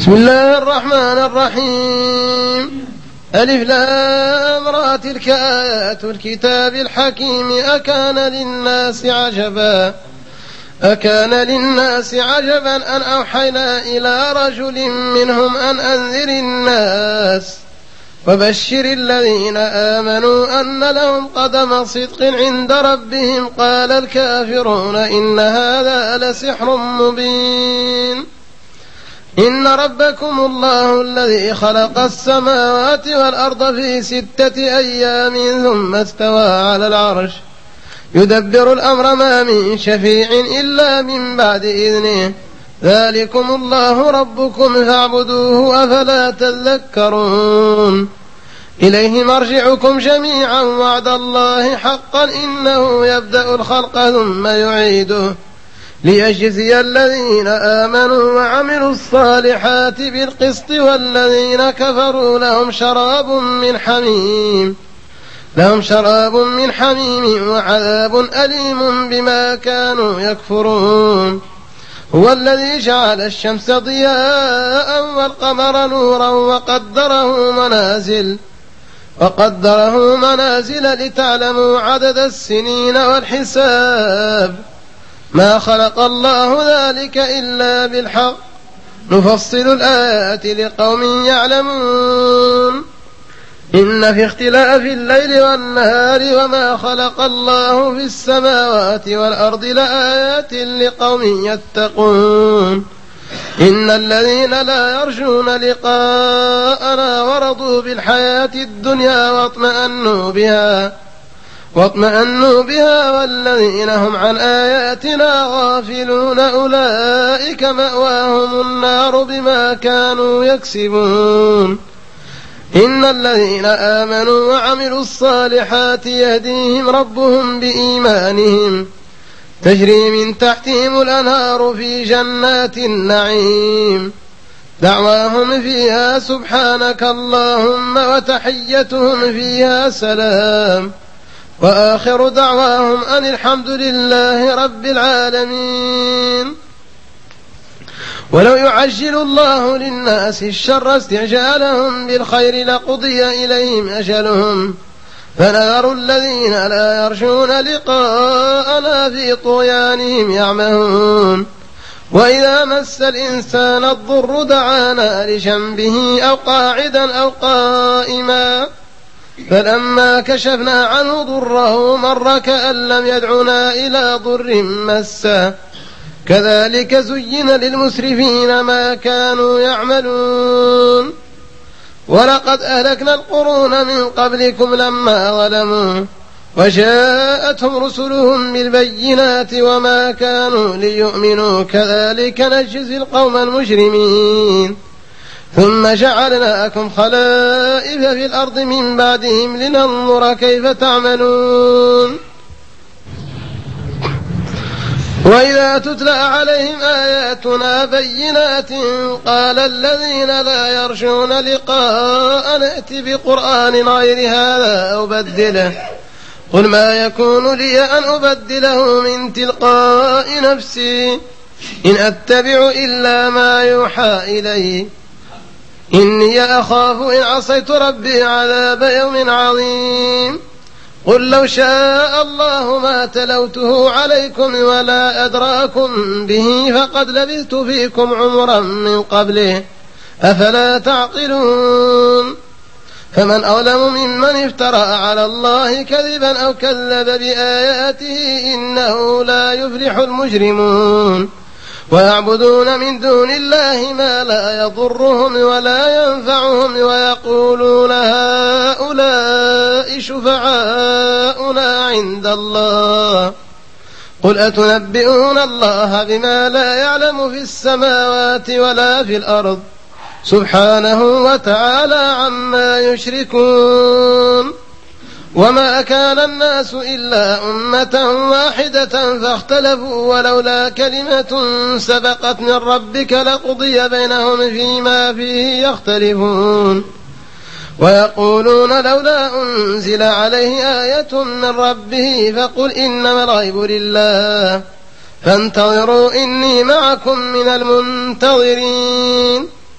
بسم الله الرحمن الرحيم. ألف لام را تلك آيات الكتاب الحكيم. أكان للناس عجبا أن أوحينا إلى رجل منهم أن أنذر الناس وبشر الذين آمنوا أن لهم قدم صدق عند ربهم. قال الكافرون إن هذا لسحر مبين. إن ربكم الله الذي خلق السماوات والأرض في 6 أيام ثم استوى على العرش يدبر الأمر ما من شفيع إلا من بعد إذنه. ذلكم الله ربكم فاعبدوه أفلا تذكرون. إليه مرجعكم جميعا وعد الله حقا إنه يبدأ الخلق ثم يعيده ليجزي الذين آمنوا وعملوا الصالحات بالقسط والذين كفروا لهم شراب من حميم وعذاب أليم بما كانوا يكفرون. هو الذي جعل الشمس ضياء والقمر نورا وقدره منازل لتعلموا عدد السنين والحساب. ما خلق الله ذلك إلا بالحق نفصل الآيات لقوم يعلمون. إن في اختلاف الليل والنهار وما خلق الله في السماوات والأرض لآيات لقوم يتقون. إن الذين لا يرجون لقاءنا ورضوا بالحياة الدنيا واطمأنوا بها والذين هم عن آياتنا غافلون أولئك مأواهم النار بما كانوا يكسبون. إن الذين آمنوا وعملوا الصالحات يهديهم ربهم بإيمانهم تجري من تحتهم الأنهار في جنات النعيم دعواهم فيها سبحانك اللهم وتحيتهم فيها سلام وآخر دعواهم أن الحمد لله رب العالمين. ولو يعجل الله للناس الشر استعجالهم بالخير لقضي إليهم أجلهم فنذر الذين لا يرجون لقاءنا في طغيانهم يعمهون. وإذا مس الإنسان الضر دعانا لجنبه أو قاعدا أو قائما فلما كشفنا عنه ضره مر كأن لم يدعنا إلى ضر مسه كذلك زين للمسرفين ما كانوا يعملون. ولقد أهلكنا القرون من قبلكم لما ظلموا وجاءتهم رسلهم بالبينات وما كانوا ليؤمنوا كذلك نجزي القوم المجرمين. ثم جعلناكم خلائف في الأرض من بعدهم لننظر كيف تعملون. وإذا تتلى عليهم آياتنا بينات قال الذين لا يرجون لقاء نأتي بقرآن غير هذا أو بدله قل ما يكون لي أن أبدله من تلقاء نفسي إن أتبع إلا ما يوحى إلي إني أخاف إن عصيت ربي عذاب يوم عظيم. قل لو شاء الله ما تلوته عليكم ولا أدراكم به فقد لبثت فيكم عمرا من قبله أفلا تعقلون. فمن أظلم ممن افترى على الله كذبا أو كذب بآياته إنه لا يفلح المجرمون. ويعبدون من دون الله ما لا يضرهم ولا ينفعهم ويقولون هؤلاء شفعاؤنا عند الله قل أتنبئون الله بما لا يعلم في السماوات ولا في الأرض سبحانه وتعالى عما يشركون. وما كان الناس إلا أمة واحدة فاختلفوا ولولا كلمة سبقت من ربك لقضي بينهم فيما فيه يختلفون. ويقولون لولا أنزل عليه آية من ربه فقل إنما الغيب لله فانتظروا إني معكم من المنتظرين.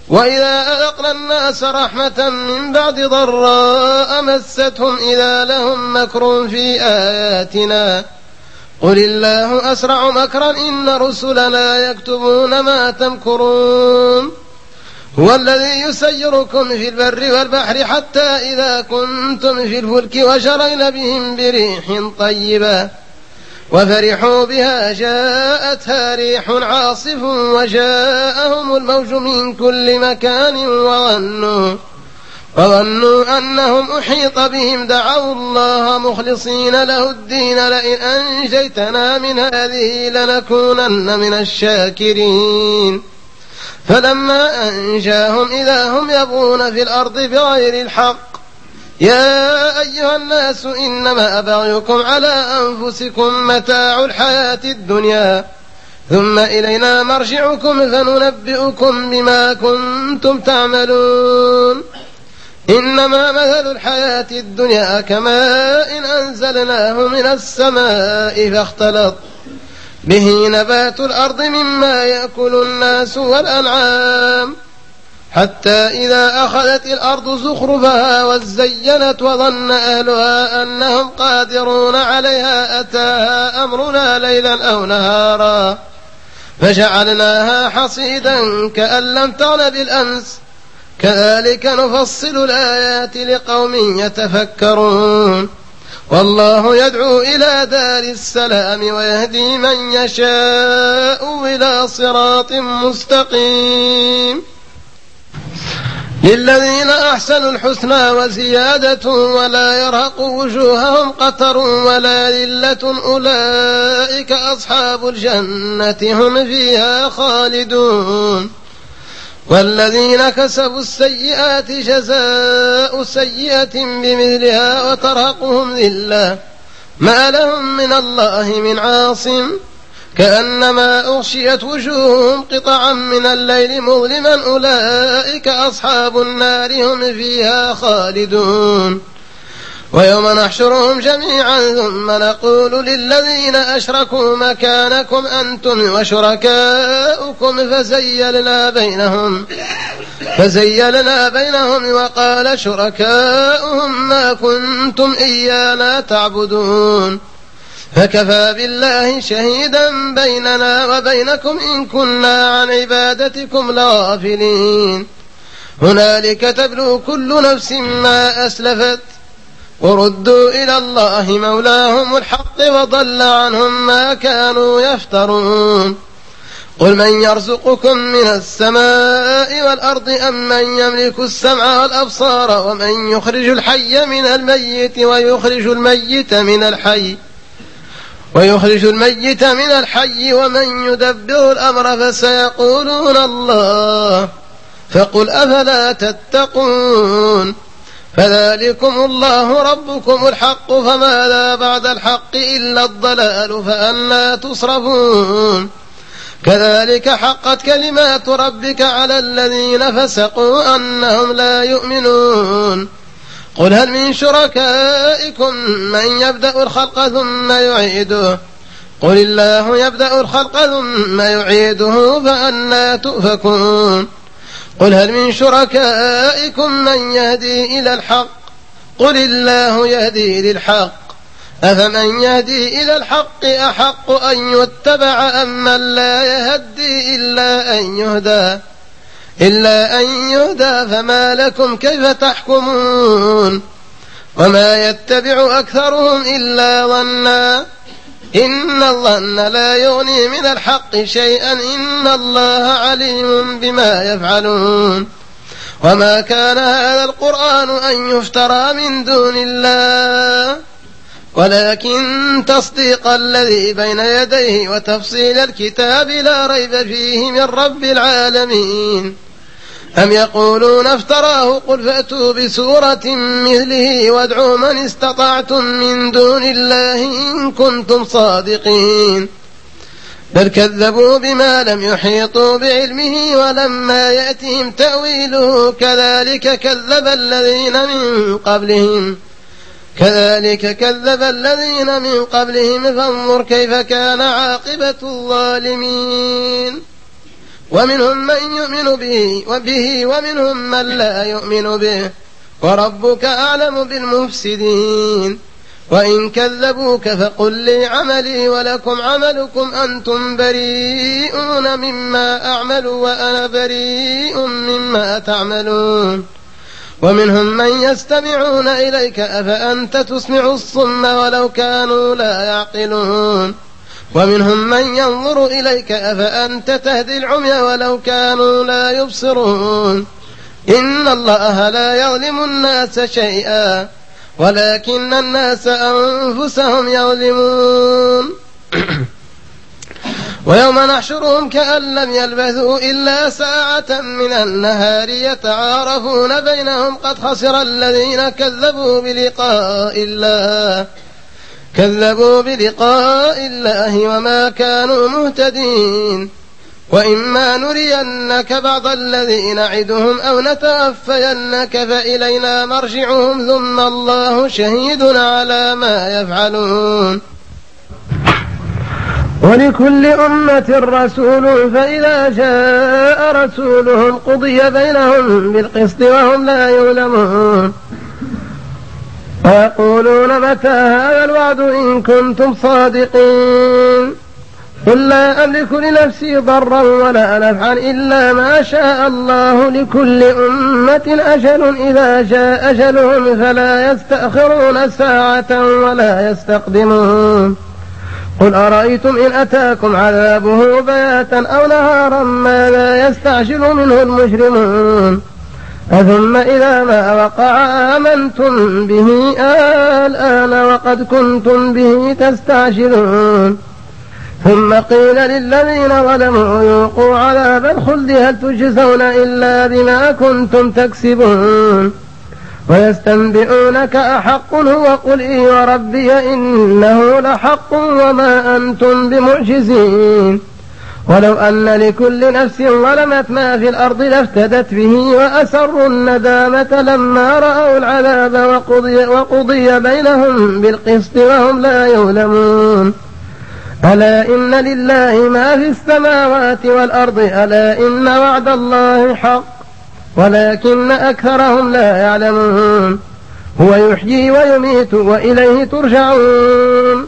وإذا أذقنا الناس رحمة من بعد ضراء مستهم إذا لهم مكر في آياتنا قل الله أسرع مكرا إن رسلنا يكتبون ما تمكرون هو الذي يسيركم في البر والبحر حتى إذا كنتم في الفلك وجرين بهم بريح طيبة وفرحوا بها جاءتها ريح عاصف وجاءهم الموج من كل مكان وظنوا أنهم أحيط بهم دعوا الله مخلصين له الدين لئن أنجيتنا من هذه لنكونن من الشاكرين فلما أنجاهم إذا هم يبغون في الأرض بغير الحق يا أيها الناس إنما بغيكم على أنفسكم متاع الحياة الدنيا ثم إلينا مرجعكم فننبئكم بما كنتم تعملون إنما مثل الحياة الدنيا كماء إن أنزلناه من السماء فاختلط به نبات الأرض مما يأكل الناس والأنعام حتى إذا أخذت الأرض زخرفها وزينت وظن أهلها أنهم قادرون عليها أتاها أمرنا ليلا أو نهارا فجعلناها حصيدا كأن لم تغن بالأمس كذلك نفصل الآيات لقوم يتفكرون والله يدعو إلى دار السلام ويهدي من يشاء إلى صراط مستقيم للذين أحسنوا الحسنى وزيادة ولا يرهق وجوههم قتر ولا ذلة أولئك أصحاب الجنة هم فيها خالدون والذين كسبوا السيئات جزاء سيئة بمثلها وترهقهم ذلة ما لهم من الله من عاصم كأنما أغشيت وجوههم قطعا من الليل مظلما أولئك أصحاب النار هم فيها خالدون ويوم نحشرهم جميعا ثم نقول للذين أشركوا مكانكم أنتم وشركاؤكم فزيلنا بينهم وقال شركاؤهم ما كنتم إيانا تعبدون فكفى بالله شهيدا بيننا وبينكم إن كنا عن عبادتكم لغافلين هنالك تبلو كل نفس ما أسلفت وردوا إلى الله مولاهم الحق وضل عنهم ما كانوا يفترون قل من يرزقكم من السماء والأرض أم من يملك السمع والأبصار ومن يخرج الحي من الميت ويخرج الميت من الحي ومن يدبر الأمر فسيقولون الله فقل أفلا تتقون فذلكم الله ربكم الحق فماذا بعد الحق إلا الضلال فأنى تصرفون كذلك حقت كلمات ربك على الذين فسقوا أنهم لا يؤمنون قل هل من شركائكم من يبدأ الخلق ثم يعيده قل الله يبدأ الخلق ثم يعيده فأنى تؤفكون قل هل من شركائكم من يهدي إلى الحق قل الله يهدي للحق أفمن يهدي إلى الحق أحق أن يتبع أم من لا يهدي إلا أن يهدى فما لكم كيف تحكمون وما يتبع أكثرهم إلا ظنا إن الظن لا يغني من الحق شيئا إن الله عليم بما يفعلون وما كان هذا القرآن أن يفترى من دون الله ولكن تصديق الذي بين يديه وتفصيل الكتاب لا ريب فيه من رب العالمين أم يقولون افتراه قل فأتوا بسورة مثله وادعوا من استطعتم من دون الله إن كنتم صادقين بل كذبوا بما لم يحيطوا بعلمه ولما يأتهم تأويله كذلك كذب الذين من قبلهم فانظر كيف كان عاقبة الظالمين ومنهم من يؤمن به ومنهم من لا يؤمن به وربك أعلم بالمفسدين. وإن كذبوك فقل لي عملي ولكم عملكم أنتم بريئون مما أعمل وأنا بريء مما تعملون. ومنهم من يستمعون إليك أفأنت تسمع الصم ولو كانوا لا يعقلون. ومنهم من ينظر إليك أفأنت تهدي العمي ولو كانوا لا يبصرون. إن الله لا يظلم الناس شيئا ولكن الناس أنفسهم يظلمون. ويوم نحشرهم كأن لم يلبثوا إلا ساعة من النهار يتعارفون بينهم قد خسر الذين كذبوا بلقاء الله وما كانوا مهتدين. وإما نرينك بعض الذي نعدهم أو نتوفينك فإلينا مرجعهم ثم الله شهيد على ما يفعلون. ولكل أمة رسول فإذا جاء رسولهم قضي بينهم بالقسط وهم لا يظلمون. ويقولون متى هذا الوعد إن كنتم صادقين. قل لا أملك لنفسي ضرا ولا نفعا إلا ما شاء الله لكل أمة أجل إذا جاء أجلهم فلا يستأخرون ساعة ولا يستقدمون. قل أرأيتم إن أتاكم عذابه بياتا أو نهارا ماذا يستعجل منه المجرمون. أثم إذا ما وقع آمنتم به الآن وقد كنتم به تستعجلون. ثم قيل للذين ظلموا ذوقوا عذاب الخلد هل تجزون إلا بما كنتم تكسبون. ويستنبئونك أحق هو قل إي وربي إنه لحق وما أنتم بمعجزين. ولو أن لكل نفس ظلمت ما في الأرض لافتدت به وأسروا الندامة لما رأوا العذاب وقضي بينهم بالقسط وهم لا يظلمون. ألا إن لله ما في السماوات والأرض ألا إن وعد الله حق ولكن أكثرهم لا يعلمون. هو يحيي ويميت وإليه ترجعون.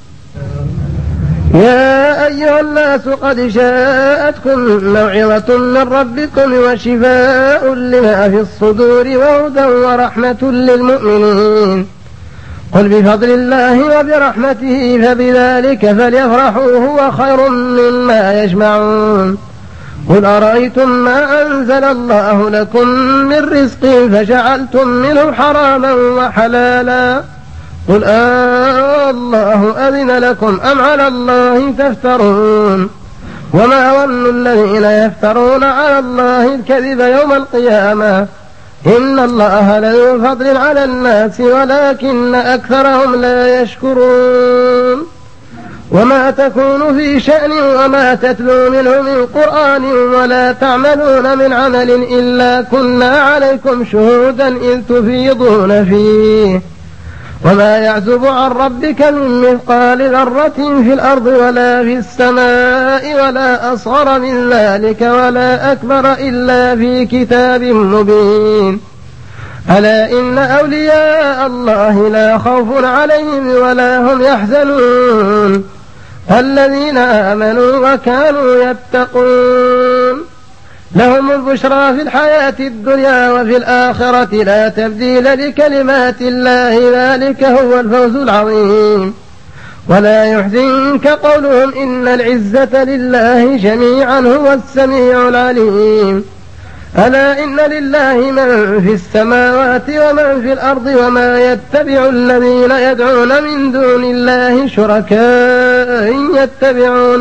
يا أيها الناس قد جاءتكم موعظة من ربكم وشفاء لما في الصدور وهدى ورحمة للمؤمنين. قل بفضل الله وبرحمته فبذلك فليفرحوا هو خير مما يجمعون. قل أرأيتم ما أنزل الله لكم من رزق فجعلتم منه حراما وحلالا قل الله أذن لكم أم على الله تفترون. وما ظن الذين يفترون على الله الكذب يوم القيامة إن الله لذو فضل على الناس ولكن أكثرهم لا يشكرون. وما تكون في شأن وما تتلو منه من قرآن ولا تعملون من عمل إلا كنا عليكم شهودا إذ تفيضون فيه. وما يعزب عن ربك من مثقال ذرة في الأرض ولا في السماء ولا أصغر من ذلك ولا أكبر إلا في كتاب مبين. ألا إن أولياء الله لا خوف عليهم ولا هم يحزنون الذين آمنوا وكانوا يتقون. لهم البشرى في الحياة الدنيا وفي الآخرة لا تبديل لكلمات الله ذلك هو الفوز العظيم. ولا يحزنك قولهم إن العزة لله جميعا هو السميع العليم. ألا إن لله من في السماوات ومن في الأرض وما يتبع الذين يدعون من دون الله شركاء إن يتبعون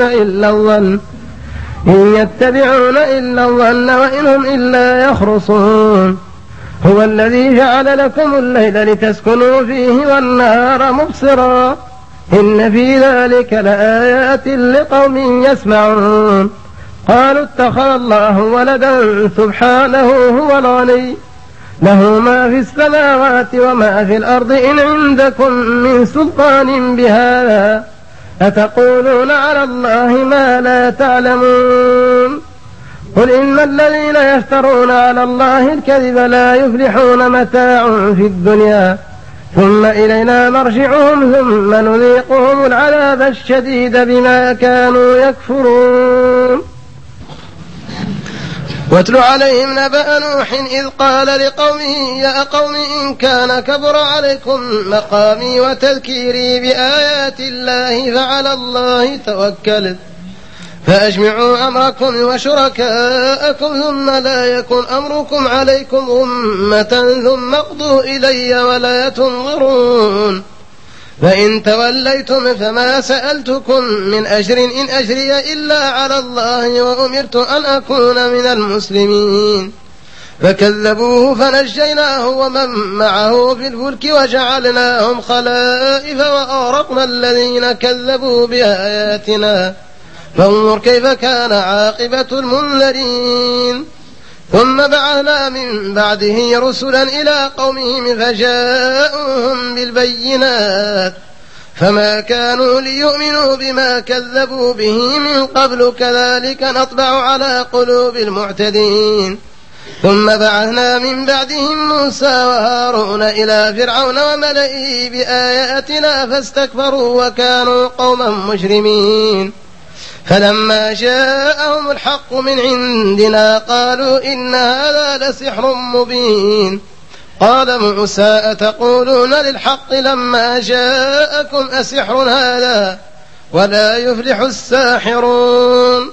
إلا الظن وإن هم إلا يخرصون. هو الذي جعل لكم الليل لتسكنوا فيه والنهار مبصرا إن في ذلك لآيات لقوم يسمعون. قالوا اتخذ الله ولدا سبحانه هو الغني له ما في السماوات وما في الأرض إن عندكم من سلطان بهذا أتقولون على الله ما لا تعلمون. قل إن الذين يفترون على الله الكذب لا يفلحون متاع في الدنيا ثم إلينا مرجعهم ثم نذيقهم العذاب الشديد بما كانوا يكفرون. واتل عليهم نبأ نوح إذ قال لقومه يا قوم إن كان كبر عليكم مقامي وتذكيري بآيات الله فعلى الله توكلت فأجمعوا أمركم وشركاءكم ثم لا يكن أمركم عليكم غمة ثم اقضوا إلي ولا تنظرون فإن توليتم فما سألتكم من أجر إن أجري إلا على الله وأمرت أن أكون من المسلمين فكذبوه فنجيناه ومن معه في الفلك وجعلناهم خلائف وأغرقنا الذين كذبوا بآياتنا فانظر كيف كان عاقبة المنذرين. ثم بعثنا من بعده رسلا إلى قومهم فجاءوهم بالبينات فما كانوا ليؤمنوا بما كذبوا به من قبل كذلك نطبع على قلوب المعتدين. ثم بعثنا من بعدهم موسى وهارون إلى فرعون وملئه بآياتنا فاستكبروا وكانوا قوما مجرمين فلما جاءهم الحق من عندنا قالوا إن هذا لسحر مبين قال موسى أتقولون للحق لما جاءكم أسحر هذا ولا يفلح الساحرون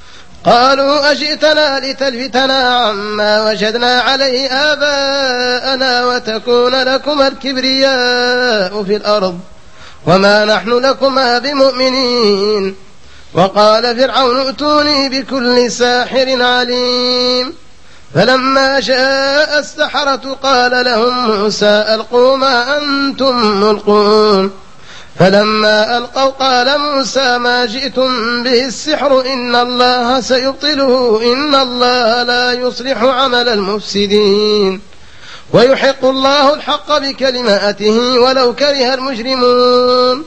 قالوا أجئتنا لتلفتنا عما وجدنا عليه آباءنا وتكون لكما الكبرياء في الأرض وما نحن لكما بمؤمنين. وقال فرعون ائتوني بكل ساحر عليم فلما جاء السحرة قال لهم موسى ألقوا ما أنتم ملقون فلما ألقوا قال موسى ما جئتم به السحر إن الله سيبطله إن الله لا يصلح عمل المفسدين ويحق الله الحق بكلماته ولو كره المجرمون.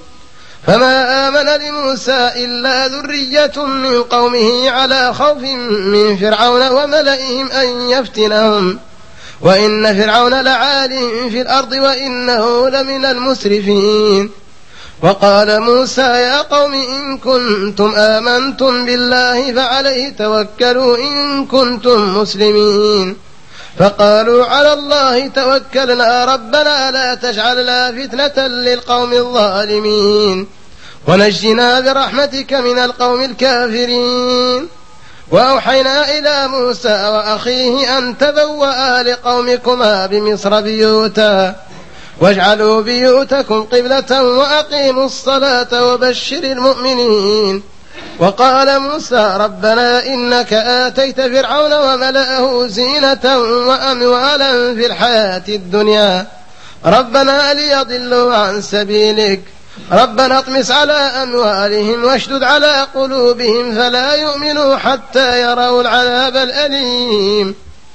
فما آمن لموسى إلا ذرية من قومه على خوف من فرعون وملئهم أن يفتنهم وإن فرعون لعال في الأرض وإنه لمن المسرفين. وقال موسى يا قوم إن كنتم آمنتم بالله فعليه توكلوا إن كنتم مسلمين فقالوا على الله توكلنا ربنا لا تجعلنا فتنة للقوم الظالمين ونجنا برحمتك من القوم الكافرين. وأوحينا إلى موسى وأخيه أن تبوأ لقومكما بمصر بيوتا واجعلوا بيوتكم قبلة وأقيموا الصلاة وبشر المؤمنين. وقال موسى ربنا إنك آتيت فرعون وملأه زينة وأموالا في الحياة الدنيا ربنا ليضلوا عن سبيلك ربنا اطمس على أموالهم واشدد على قلوبهم فلا يؤمنوا حتى يروا العذاب الأليم.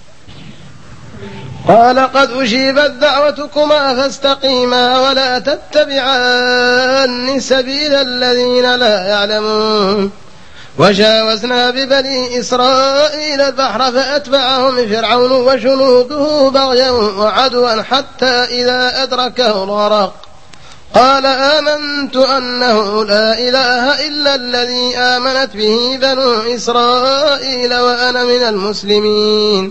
قال قد أجيبت دعوتكما فاستقيما ولا تتبعان سبيل الذين لا يعلمون. وجاوزنا ببني إسرائيل البحر فأتبعهم فرعون وجنوده بغيا وعدوا حتى إذا أدركه الغرق قال آمنت أنه لا إله إلا الذي آمنت به بنو إسرائيل وأنا من المسلمين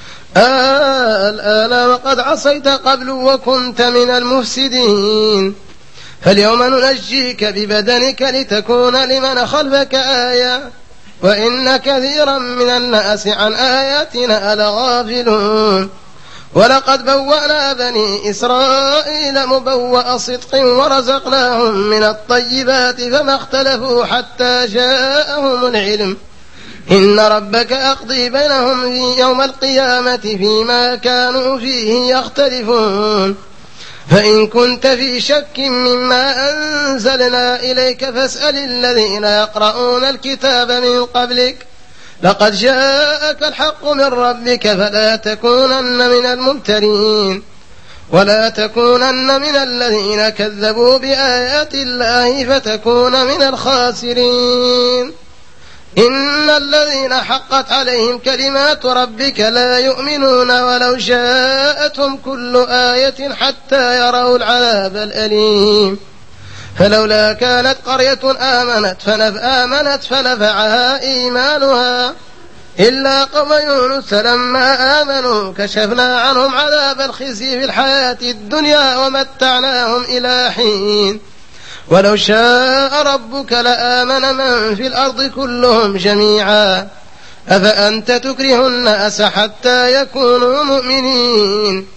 الآن وقد عصيت قبل وكنت من المفسدين فاليوم ننجيك ببدنك لتكون لمن خلفك آية وإن كثيرا من الناس عن آياتنا لغافلون. ولقد بوأنا بني إسرائيل مبوأ صدق ورزقناهم من الطيبات فما اختلفوا حتى جاءهم العلم إن ربك أقضي بينهم في يوم القيامة فيما كانوا فيه يختلفون. فإن كنت في شك مما أنزلنا إليك فاسأل الذين يقرؤون الكتاب من قبلك لقد جاءك الحق من ربك فلا تكونن من الممترين ولا تكونن من الذين كذبوا بآيات الله فتكون من الخاسرين. إن الذين حقت عليهم كلمات ربك لا يؤمنون ولو شاءتهم كل آية حتى يروا العذاب الأليم فلولا كانت قرية آمنت فنفعها إيمانها إلا قوم يونس لما آمنوا كشفنا عنهم عذاب الخزي في الحياة الدنيا ومتعناهم إلى حين ولو شاء ربك لآمن من في الأرض كلهم جميعا أفأنت تكره الناس حتى يكونوا مؤمنين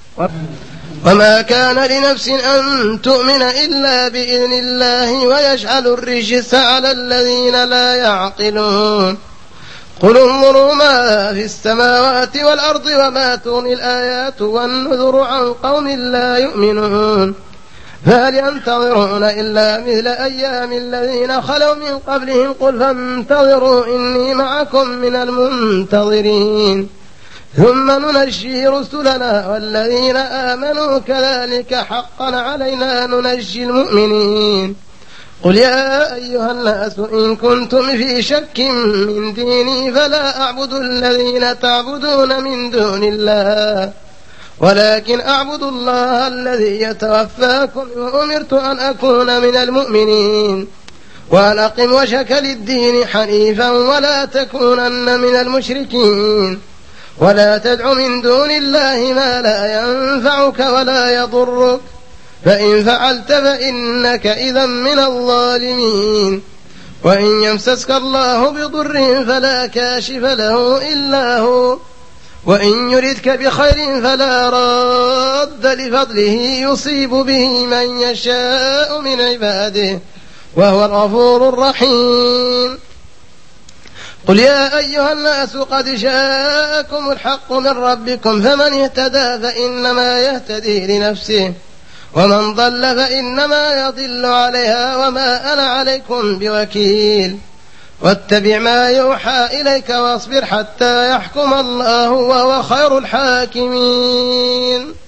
وما كان لنفس أن تؤمن إلا بإذن الله ويجعل الرجس على الذين لا يعقلون قل انظروا ما في السماوات والأرض وما تغني الآيات والنذر عن قوم لا يؤمنون فهل ينتظرون إلا مثل أيام الذين خلوا من قبلهم قل فانتظروا إني معكم من المنتظرين ثم ننجي رسلنا والذين آمنوا كذلك حقا علينا ننجي المؤمنين قل يا أيها الناس إن كنتم في شك من ديني فلا أعبد الذين تعبدون من دون الله ولكن أعبد الله الذي يتوفاكم وأمرت أن أكون من المؤمنين وأن أقم وجهك للدين حنيفا ولا تكونن من المشركين ولا تدع من دون الله ما لا ينفعك ولا يضرك فإن فعلت فإنك إذا من الظالمين وإن يمسسك الله بضر فلا كاشف له إلا هو وإن يردك بخير فلا راد لفضله يصيب به من يشاء من عباده وهو الغفور الرحيم قل يا أيها الناس قد جاءكم الحق من ربكم فمن اهتدى فإنما يهتدي لنفسه ومن ضل فإنما يضل عليها وما أنا عليكم بوكيل واتبع ما يوحى إليك واصبر حتى يحكم الله وهو خير الحاكمين